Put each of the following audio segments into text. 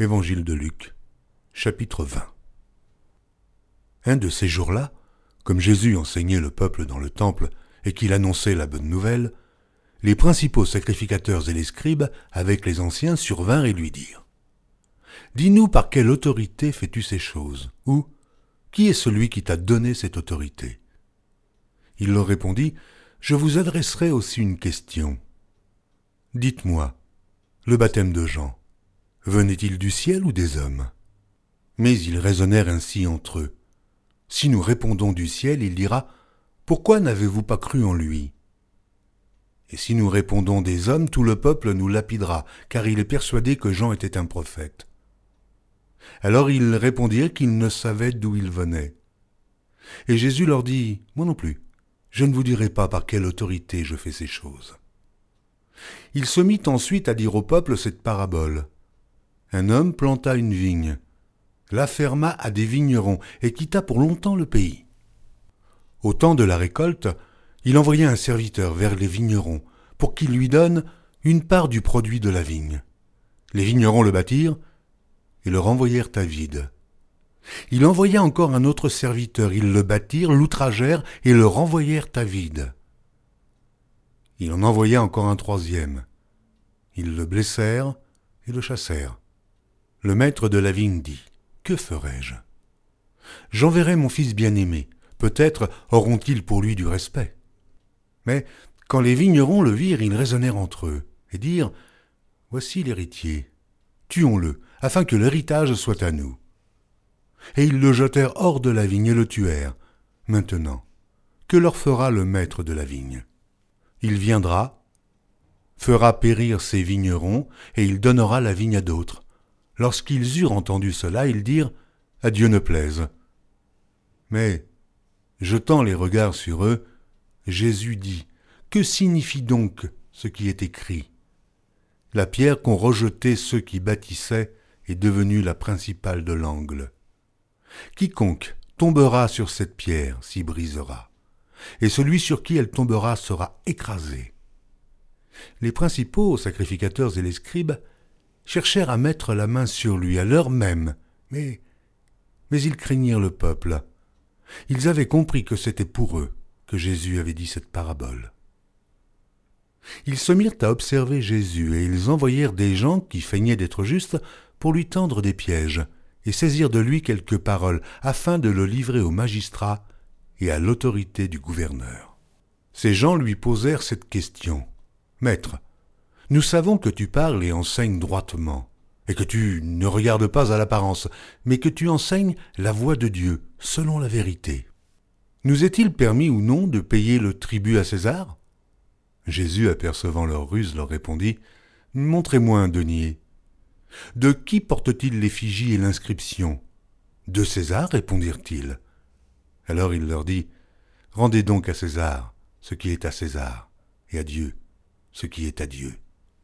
Évangile de Luc, chapitre 20. Un de ces jours-là, comme Jésus enseignait le peuple dans le temple et qu'il annonçait la bonne nouvelle, les principaux sacrificateurs et les scribes, avec les anciens, survinrent et lui dirent : « Dis-nous par quelle autorité fais-tu ces choses ? Ou qui est celui qui t'a donné cette autorité ?» Il leur répondit : « Je vous adresserai aussi une question. Dites-moi, le baptême de Jean, venait-il du ciel ou des hommes ? » Mais ils raisonnèrent ainsi entre eux. Si nous répondons du ciel, il dira : « Pourquoi n'avez-vous pas cru en lui ?» Et si nous répondons des hommes, tout le peuple nous lapidera, car il est persuadé que Jean était un prophète. Alors ils répondirent qu'ils ne savaient d'où il venait. Et Jésus leur dit : « Moi non plus, je ne vous dirai pas par quelle autorité je fais ces choses. » Il se mit ensuite à dire au peuple cette parabole. Un homme planta une vigne, la ferma à des vignerons et quitta pour longtemps le pays. Au temps de la récolte, il envoya un serviteur vers les vignerons pour qu'il lui donne une part du produit de la vigne. Les vignerons le battirent et le renvoyèrent à vide. Il envoya encore un autre serviteur, ils le battirent, l'outragèrent et le renvoyèrent à vide. Il en envoya encore un troisième. Ils le blessèrent et le chassèrent. Le maître de la vigne dit : « Que ferai-je ? J'enverrai mon fils bien-aimé. Peut-être auront-ils pour lui du respect. » Mais quand les vignerons le virent, ils raisonnèrent entre eux et dirent : « Voici l'héritier. Tuons-le, afin que l'héritage soit à nous. » Et ils le jetèrent hors de la vigne et le tuèrent. Maintenant, que leur fera le maître de la vigne ? Il viendra, fera périr ses vignerons, et il donnera la vigne à d'autres. Lorsqu'ils eurent entendu cela, ils dirent : « À Dieu ne plaise. » Mais, jetant les regards sur eux, Jésus dit : « Que signifie donc ce qui est écrit ? La pierre qu'ont rejetée ceux qui bâtissaient est devenue la principale de l'angle. Quiconque tombera sur cette pierre s'y brisera, et celui sur qui elle tombera sera écrasé. » Les principaux sacrificateurs et les scribes cherchèrent à mettre la main sur lui à l'heure même, mais ils craignirent le peuple. Ils avaient compris que c'était pour eux que Jésus avait dit cette parabole. Ils se mirent à observer Jésus et ils envoyèrent des gens qui feignaient d'être justes pour lui tendre des pièges et saisir de lui quelques paroles afin de le livrer aux magistrats et à l'autorité du gouverneur. Ces gens lui posèrent cette question : « Maître, nous savons que tu parles et enseignes droitement, et que tu ne regardes pas à l'apparence, mais que tu enseignes la voie de Dieu, selon la vérité. Nous est-il permis ou non de payer le tribut à César ?» Jésus, apercevant leur ruse, leur répondit : « Montrez-moi un denier. » « De qui porte-t-il l'effigie et l'inscription ? » ?»« De César, répondirent-ils. Alors il leur dit : « Rendez donc à César ce qui est à César, et à Dieu ce qui est à Dieu. »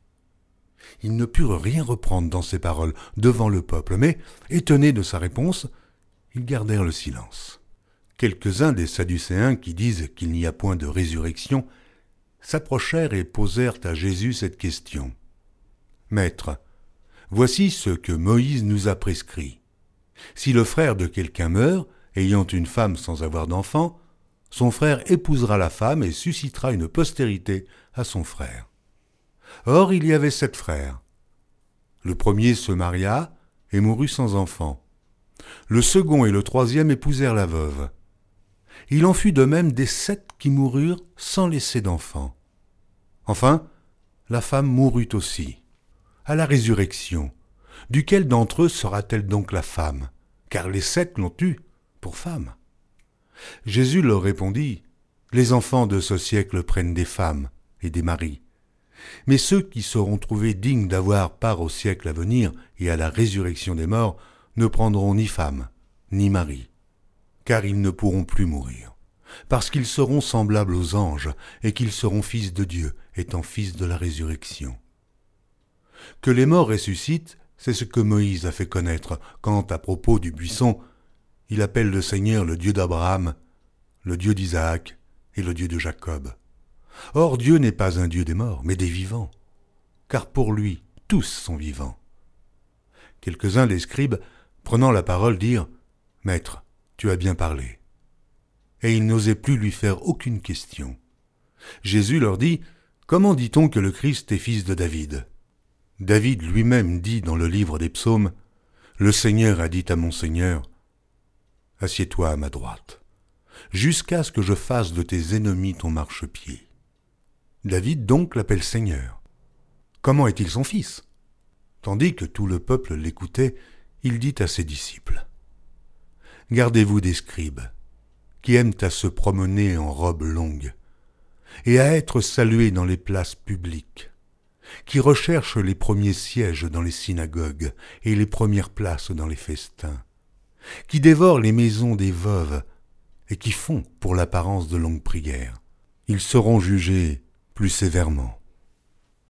Ils ne purent rien reprendre dans ses paroles devant le peuple, mais, étonnés de sa réponse, ils gardèrent le silence. Quelques-uns des Sadducéens qui disent qu'il n'y a point de résurrection s'approchèrent et posèrent à Jésus cette question : « Maître, voici ce que Moïse nous a prescrit. Si le frère de quelqu'un meurt, ayant une femme sans avoir d'enfant, son frère épousera la femme et suscitera une postérité à son frère. Or, il y avait 7 frères. Le premier se maria et mourut sans enfant. Le second et le troisième épousèrent la veuve. Il en fut de même des 7 qui moururent sans laisser d'enfant. Enfin, la femme mourut aussi. À la résurrection, duquel d'entre eux sera-t-elle donc la femme ? Car les 7 l'ont eue pour femme. » Jésus leur répondit : « Les enfants de ce siècle prennent des femmes et des maris. Mais ceux qui seront trouvés dignes d'avoir part au siècle à venir et à la résurrection des morts ne prendront ni femme, ni mari, car ils ne pourront plus mourir, parce qu'ils seront semblables aux anges et qu'ils seront fils de Dieu, étant fils de la résurrection. Que les morts ressuscitent, c'est ce que Moïse a fait connaître quand, à propos du buisson, il appelle le Seigneur le Dieu d'Abraham, le Dieu d'Isaac et le Dieu de Jacob. Or Dieu n'est pas un Dieu des morts, mais des vivants, car pour lui tous sont vivants. Quelques-uns des scribes, prenant la parole, dirent « Maître, tu as bien parlé. » Et ils n'osaient plus lui faire aucune question. Jésus leur dit « Comment dit-on que le Christ est fils de David ?» David lui-même dit dans le livre des psaumes « Le Seigneur a dit à mon Seigneur, assieds-toi à ma droite, jusqu'à ce que je fasse de tes ennemis ton marchepied. » David donc l'appelle Seigneur. Comment est-il son fils ? Tandis que tout le peuple l'écoutait, il dit à ses disciples « Gardez-vous des scribes, qui aiment à se promener en robe longue, et à être salués dans les places publiques, qui recherchent les premiers sièges dans les synagogues et les premières places dans les festins, qui dévorent les maisons des veuves et qui font pour l'apparence de longues prières. Ils seront jugés plus sévèrement.